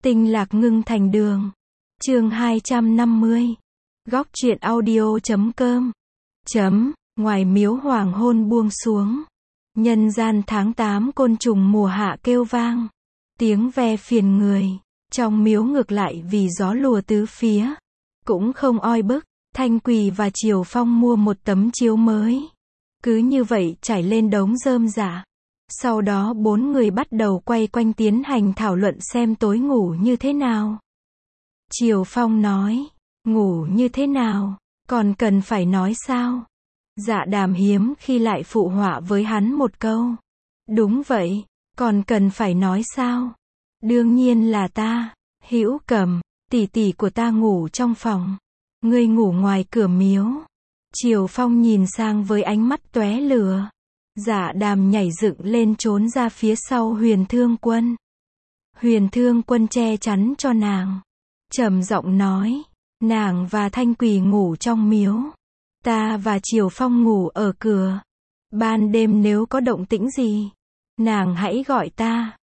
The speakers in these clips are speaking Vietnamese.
Tinh lạc ngưng thành đường. Chương 250. Góc truyện audio.com. Ngoài miếu hoàng hôn buông xuống. Nhân gian tháng 8 côn trùng mùa hạ kêu vang. Tiếng ve phiền người. Trong miếu ngược lại vì gió lùa tứ phía. Cũng không oi bức. Thanh Quỳ và Triều Phong mua một tấm chiếu mới. Cứ như vậy trải lên đống rơm rạ. Sau đó bốn người bắt đầu quay quanh tiến hành thảo luận xem tối ngủ như thế nào. Triều Phong nói, ngủ như thế nào, còn cần phải nói sao? Dạ Đàm hiếm khi lại phụ họa với hắn một câu. Đúng vậy, còn cần phải nói sao? Đương nhiên là ta, Hữu Cầm, tỷ tỷ của ta ngủ trong phòng. Ngươi ngủ ngoài cửa miếu. Triều Phong nhìn sang với ánh mắt tóe lửa. Dạ Đàm nhảy dựng lên trốn ra phía sau Huyền Thương Quân. Huyền Thương Quân che chắn cho nàng. Trầm giọng nói, nàng và Thanh Quỳ ngủ trong miếu. Ta và Triều Phong ngủ ở cửa. Ban đêm nếu có động tĩnh gì, nàng hãy gọi ta.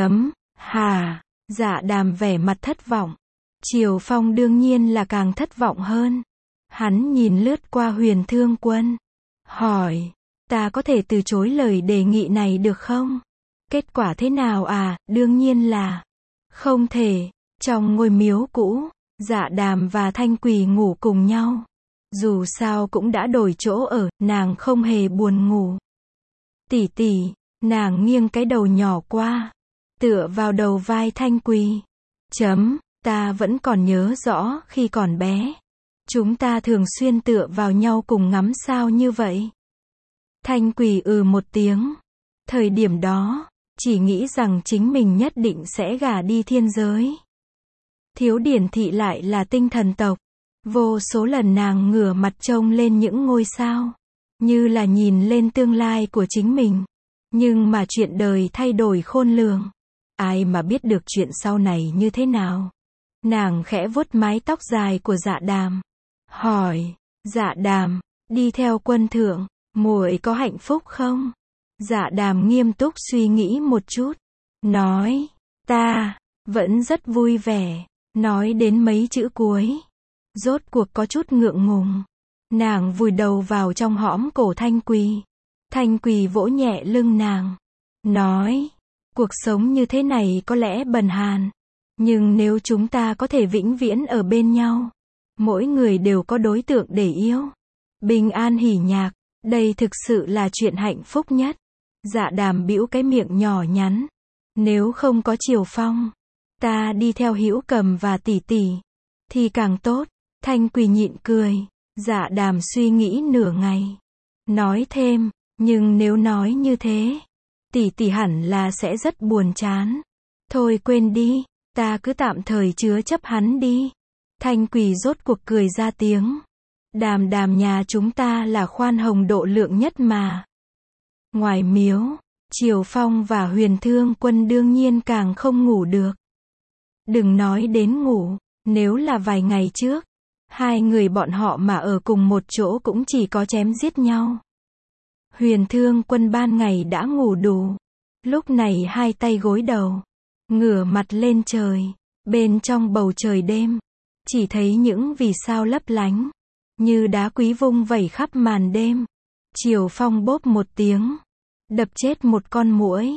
Hà. Dạ Đàm vẻ mặt thất vọng. Triều Phong đương nhiên là càng thất vọng hơn. Hắn nhìn lướt qua Huyền Thương Quân. Hỏi, ta có thể từ chối lời đề nghị này được không? Kết quả thế nào à? Đương nhiên là không thể. Trong ngôi miếu cũ, Dạ Đàm và Thanh Quỳ ngủ cùng nhau. Dù sao cũng đã đổi chỗ ở, nàng không hề buồn ngủ. Tỷ tỷ, nàng nghiêng cái đầu nhỏ qua, tựa vào đầu vai Thanh Quỳ. Ta vẫn còn nhớ rõ khi còn bé. Chúng ta thường xuyên tựa vào nhau cùng ngắm sao như vậy. Thanh Quỳ một tiếng. Thời điểm đó, chỉ nghĩ rằng chính mình nhất định sẽ gả đi thiên giới. Thiếu Điển Thị lại là tinh thần tộc. Vô số lần nàng ngửa mặt trông lên những ngôi sao. Như là nhìn lên tương lai của chính mình. Nhưng mà chuyện đời thay đổi khôn lường. Ai mà biết được chuyện sau này như thế nào. Nàng khẽ vuốt mái tóc dài của Dạ Đàm. Hỏi, Dạ Đàm, đi theo quân thượng, muội có hạnh phúc không? Dạ Đàm nghiêm túc suy nghĩ một chút. Nói, ta vẫn rất vui vẻ. Nói đến mấy chữ cuối. Rốt cuộc có chút ngượng ngùng. Nàng vùi đầu vào trong hõm cổ Thanh Quỳ. Thanh Quỳ vỗ nhẹ lưng nàng. Nói, cuộc sống như thế này có lẽ bần hàn. Nhưng nếu chúng ta có thể vĩnh viễn ở bên nhau. Mỗi người đều có đối tượng để yêu. Bình an hỉ nhạc. Đây thực sự là chuyện hạnh phúc nhất. Dạ Đàm bĩu cái miệng nhỏ nhắn. Nếu không có Triều Phong, ta đi theo Hữu Cầm và tỷ tỷ thì càng tốt. Thanh Quỳ nhịn cười. Dạ Đàm suy nghĩ nửa ngày. Nói thêm, nhưng nếu nói như thế, tỷ tỷ hẳn là sẽ rất buồn chán. Thôi quên đi, ta cứ tạm thời chứa chấp hắn đi. Thanh Quỳ rốt cuộc cười ra tiếng. Đàm Đàm nhà chúng ta là khoan hồng độ lượng nhất mà. Ngoài miếu, Triều Phong và Huyền Thương Quân đương nhiên càng không ngủ được. Đừng nói đến ngủ, nếu là vài ngày trước, hai người bọn họ mà ở cùng một chỗ cũng chỉ có chém giết nhau. Huyền Thương Quân ban ngày đã ngủ đủ. Lúc này hai tay gối đầu, ngửa mặt lên trời. Bên trong bầu trời đêm, chỉ thấy những vì sao lấp lánh, như đá quý vung vẩy khắp màn đêm. Triều Phong bốp một tiếng, đập chết một con muỗi.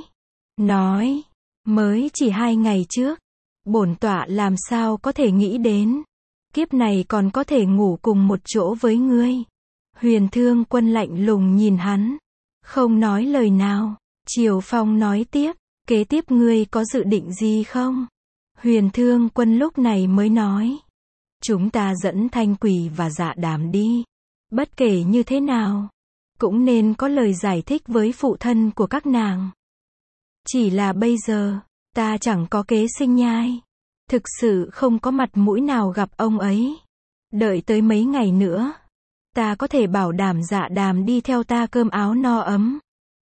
Nói, mới chỉ 2 ngày trước, bổn tọa làm sao có thể nghĩ đến. Kiếp này còn có thể ngủ cùng một chỗ với ngươi. Huyền Thương Quân lạnh lùng nhìn hắn, không nói lời nào. Triều Phong nói tiếp, kế tiếp ngươi có dự định gì không? Huyền Thương Quân lúc này mới nói, chúng ta dẫn Thanh Quỳ và Dạ Đàm đi. Bất kể như thế nào, cũng nên có lời giải thích với phụ thân của các nàng. Chỉ là bây giờ, ta chẳng có kế sinh nhai. Thực sự không có mặt mũi nào gặp ông ấy. Đợi tới mấy ngày nữa, ta có thể bảo đảm Dạ Đàm đi theo ta cơm áo no ấm.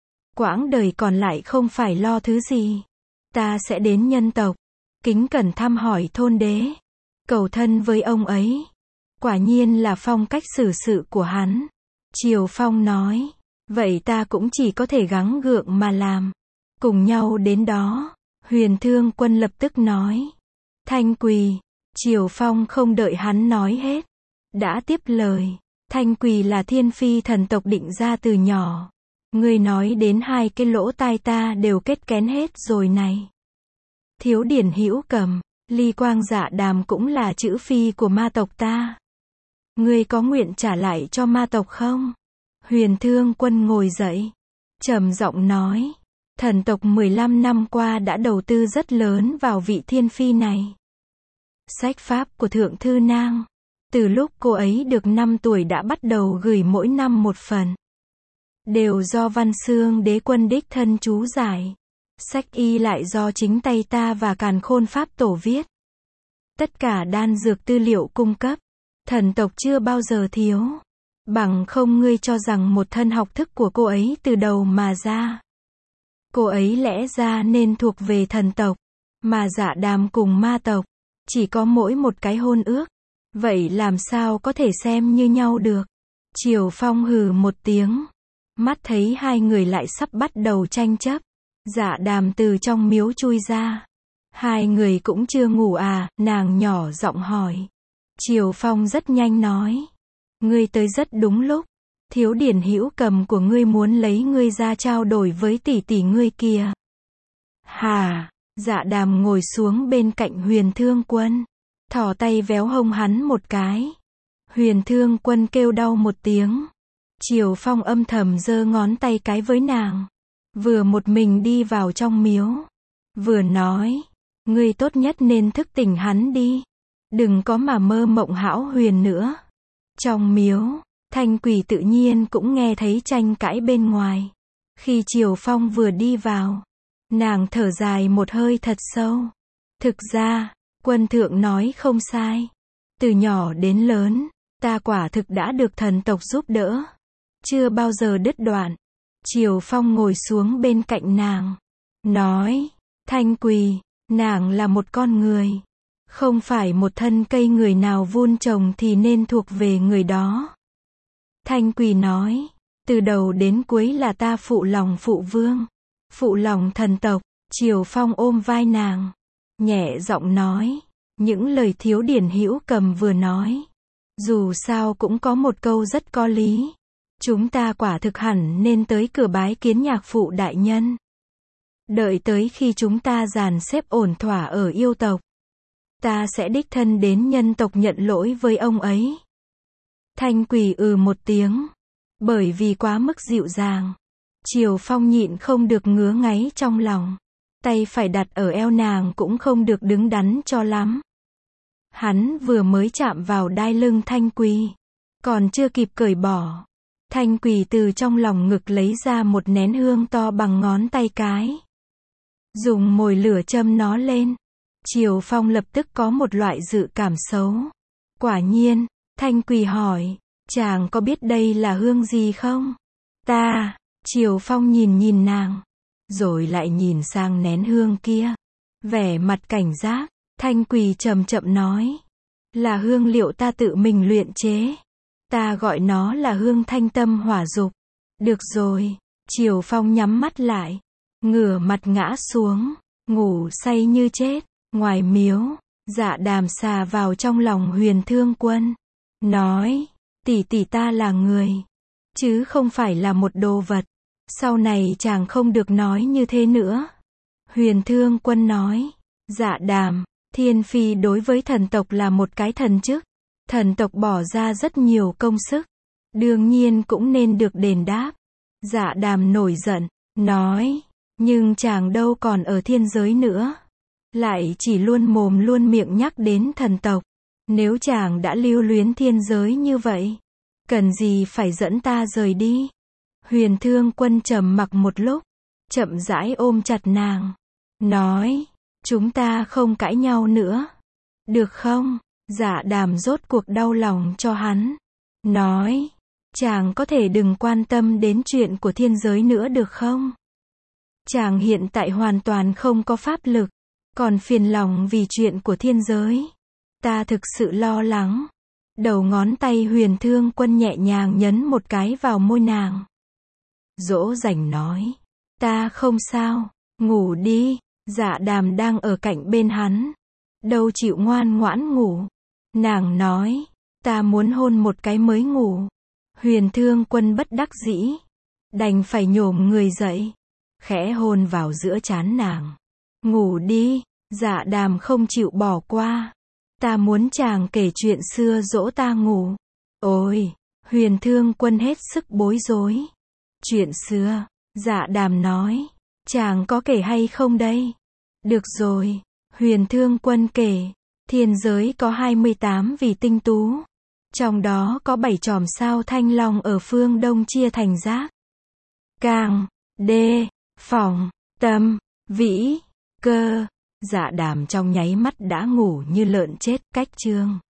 Quãng đời còn lại không phải lo thứ gì. Ta sẽ đến nhân tộc, kính cẩn thăm hỏi thôn đế, cầu thân với ông ấy. Quả nhiên là phong cách xử sự của hắn. Triều Phong nói, vậy ta cũng chỉ có thể gắng gượng mà làm. Cùng nhau đến đó. Huyền Thương Quân lập tức nói, Thanh Quỳ. Triều Phong không đợi hắn nói hết, đã tiếp lời. Thanh Quỳ là thiên phi thần tộc định ra từ nhỏ. Ngươi nói đến hai cái lỗ tai ta đều kết kén hết rồi này. Thiếu điển hữu cầm, Ly Quang Dạ Đàm cũng là chữ phi của ma tộc ta. Ngươi có nguyện trả lại cho ma tộc không? Huyền Thương Quân ngồi dậy, trầm giọng nói. Thần tộc 15 năm qua đã đầu tư rất lớn vào vị thiên phi này. Sách pháp của Thượng Thư Nang, từ lúc cô ấy được 5 tuổi đã bắt đầu gửi mỗi năm một phần. Đều do Văn Xương Đế Quân đích thân chú giải. Sách y lại do chính tay ta và Càn Khôn Pháp Tổ viết. Tất cả đan dược tư liệu cung cấp, thần tộc chưa bao giờ thiếu. Bằng không ngươi cho rằng một thân học thức của cô ấy từ đầu mà ra. Cô ấy lẽ ra nên thuộc về thần tộc, mà Dạ Đàm cùng ma tộc, chỉ có mỗi một cái hôn ước. Vậy làm sao có thể xem như nhau được? Triều Phong hừ một tiếng. Mắt thấy hai người lại sắp bắt đầu tranh chấp. Dạ Đàm từ trong miếu chui ra. Hai người cũng chưa ngủ à? Nàng nhỏ giọng hỏi. Triều Phong rất nhanh nói. Ngươi tới rất đúng lúc. Thiếu điển hữu cầm của ngươi muốn lấy ngươi ra trao đổi với tỷ tỷ ngươi kìa. Hà, Dạ Đàm ngồi xuống bên cạnh Huyền Thương Quân. Thò tay véo hông hắn một cái. Huyền Thương Quân kêu đau một tiếng. Triều Phong âm thầm giơ ngón tay cái với nàng. Vừa một mình đi vào trong miếu. Vừa nói. Ngươi tốt nhất nên thức tỉnh hắn đi. Đừng có mà mơ mộng hão huyền nữa. Trong miếu, Thanh Quỳ tự nhiên cũng nghe thấy tranh cãi bên ngoài. Khi Triều Phong vừa đi vào, nàng thở dài một hơi thật sâu. Thực ra, Quân thượng nói không sai. Từ nhỏ đến lớn, ta quả thực đã được thần tộc giúp đỡ. Chưa bao giờ đứt đoạn. Triều Phong ngồi xuống bên cạnh nàng. Nói, Thanh Quỳ, nàng là một con người. Không phải một thân cây người nào vun trồng thì nên thuộc về người đó. Thanh Quỳ nói, từ đầu đến cuối là ta phụ lòng phụ vương. Phụ lòng thần tộc. Triều Phong ôm vai nàng. Nhẹ giọng nói, những lời thiếu điển hữu cầm vừa nói. Dù sao cũng có một câu rất có lý. Chúng ta quả thực hẳn nên tới cửa bái kiến nhạc phụ đại nhân. Đợi tới khi chúng ta dàn xếp ổn thỏa ở yêu tộc. Ta sẽ đích thân đến nhân tộc nhận lỗi với ông ấy. Thanh Quỳ một tiếng. Bởi vì quá mức dịu dàng. Triều Phong nhịn không được ngứa ngáy trong lòng. Tay phải đặt ở eo nàng cũng không được đứng đắn cho lắm. Hắn vừa mới chạm vào đai lưng Thanh Quỳ. Còn chưa kịp cởi bỏ. Thanh Quỳ từ trong lòng ngực lấy ra một nén hương to bằng ngón tay cái. Dùng mồi lửa châm nó lên. Triều Phong lập tức có một loại dự cảm xấu. Quả nhiên, Thanh Quỳ hỏi, chàng có biết đây là hương gì không? Ta, Triều Phong nhìn nàng, rồi lại nhìn sang nén hương kia. Vẻ mặt cảnh giác, Thanh Quỳ chậm chậm nói, là hương liệu ta tự mình luyện chế. Ta gọi nó là hương thanh tâm hỏa dục. Được rồi, Triều Phong nhắm mắt lại, ngửa mặt ngã xuống, ngủ say như chết. Ngoài miếu, Dạ Đàm xà vào trong lòng Huyền Thương Quân. Nói, tỷ tỷ ta là người, chứ không phải là một đồ vật. Sau này chàng không được nói như thế nữa. Huyền Thương Quân nói, Dạ Đàm, thiên phi đối với thần tộc là một cái thần chức. Thần tộc bỏ ra rất nhiều công sức. Đương nhiên cũng nên được đền đáp. Dạ Đàm nổi giận, nói, nhưng chàng đâu còn ở thiên giới nữa. Lại chỉ luôn mồm luôn miệng nhắc đến thần tộc. Nếu chàng đã lưu luyến thiên giới như vậy, cần gì phải dẫn ta rời đi? Huyền Thương Quân trầm mặc một lúc, chậm rãi ôm chặt nàng. Nói, chúng ta không cãi nhau nữa. Được không? Dạ Đàm rốt cuộc đau lòng cho hắn. Nói, chàng có thể đừng quan tâm đến chuyện của thiên giới nữa được không? Chàng hiện tại hoàn toàn không có pháp lực. Còn phiền lòng vì chuyện của thiên giới. Ta thực sự lo lắng. Đầu ngón tay Huyền Thương Quân nhẹ nhàng nhấn một cái vào môi nàng. Dỗ dành nói. Ta không sao. Ngủ đi. Dạ Đàm đang ở cạnh bên hắn. đâu chịu ngoan ngoãn ngủ. Nàng nói, ta muốn hôn một cái mới ngủ. Huyền Thương Quân bất đắc dĩ, đành phải nhổm người dậy, khẽ hôn vào giữa trán nàng. Ngủ đi, Dạ Đàm không chịu bỏ qua. Ta muốn chàng kể chuyện xưa dỗ ta ngủ. Ôi, Huyền Thương Quân hết sức bối rối. Chuyện xưa, Dạ Đàm nói, chàng có kể hay không đây? Được rồi, Huyền Thương Quân kể, thiên giới có 28 vì tinh tú. Trong đó có 7 chòm sao thanh long ở phương đông chia thành giác, cang, đê, phỏng, tâm, vĩ, cơ. Dạ Đàm trong nháy mắt đã ngủ như lợn chết. Cách chương